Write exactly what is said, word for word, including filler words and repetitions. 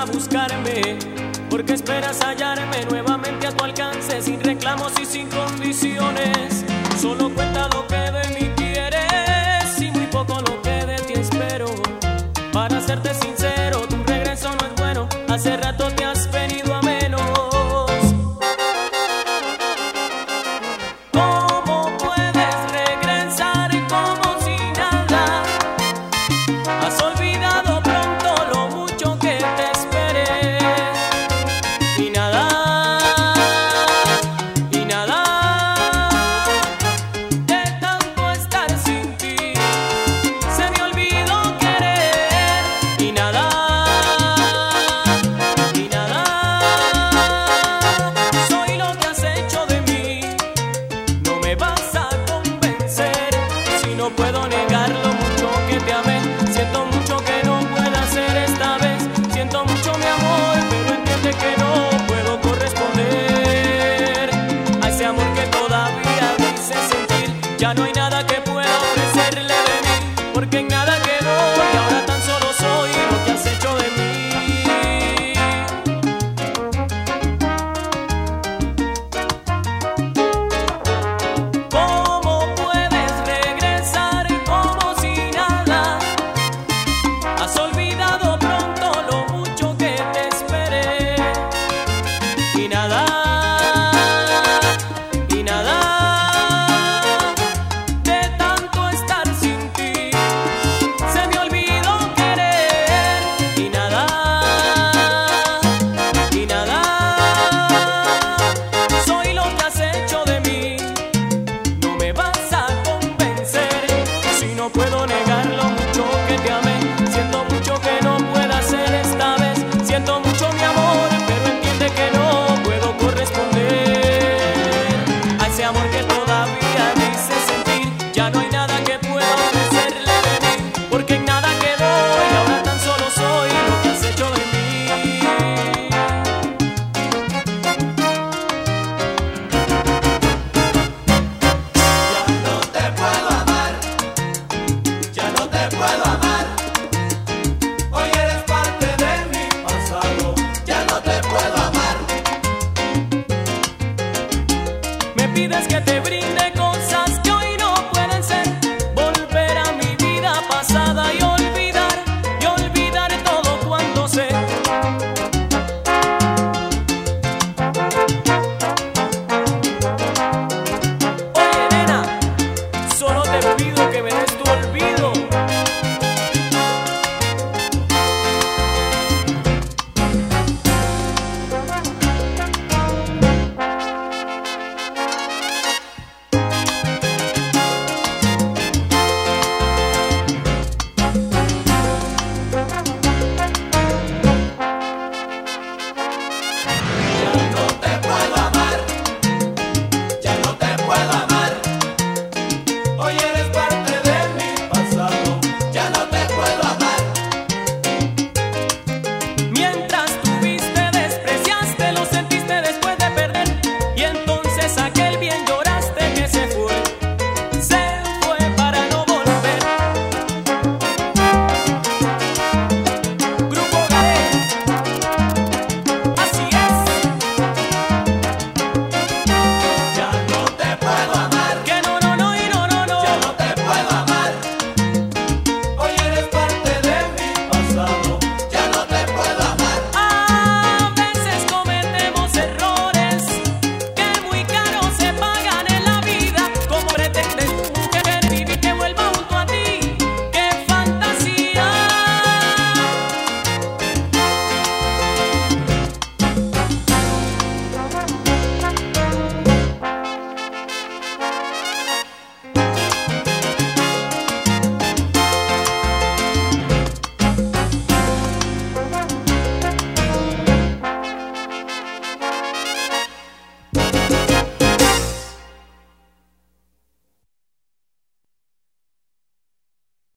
a buscarme, porque esperas hallarme nuevamente a tu alcance, sin reclamos y sin condiciones. Solo cuenta lo que de mí quieres y muy poco lo que de ti espero. Para serte sincero, tu regreso no es bueno, hace rato te has venido a menos. ¿Cómo puedes regresar como si nada? Has olvidado pronto lo mucho que te esperé. Y nada, y nada, de tanto estar sin ti, se me olvidó querer. Y nada, y nada, soy lo que has hecho de mí. No me vas a convencer si no puedo negar lo mucho que te amé. Siento mucho que no pueda ser esta vez. Siento mucho mi amor, pero entiende que no puedo corresponder a ese amor que todavía me hice sentir. Ya no hay nada que pueda ofrecerle de mí, porque en nada quedó y ahora tan solo soy lo que has hecho de mí. ¿Cómo puedes regresar como si nada? Has olvidado pronto lo mucho que te esperé. Y nada, y nada, de tanto estar sin ti, se me olvidó querer. Y nada, y nada, soy lo que has hecho de mí. No me vas a convencer si no puedo negar lo mucho que te amé. Siento mucho que no pueda ser esta vez. Siento mucho mi amor, pero entiende que no puedo corresponder a ese amor que todavía me hice sentir. Ya no hay nada que pueda ofrecerle de mí, porque en nada quedó y ahora tan solo soy lo que has hecho de mí. Ya no te puedo amar, ya no te puedo amar. Hoy eres parte de mi pasado, ya no te puedo amar. Me pides que te brinde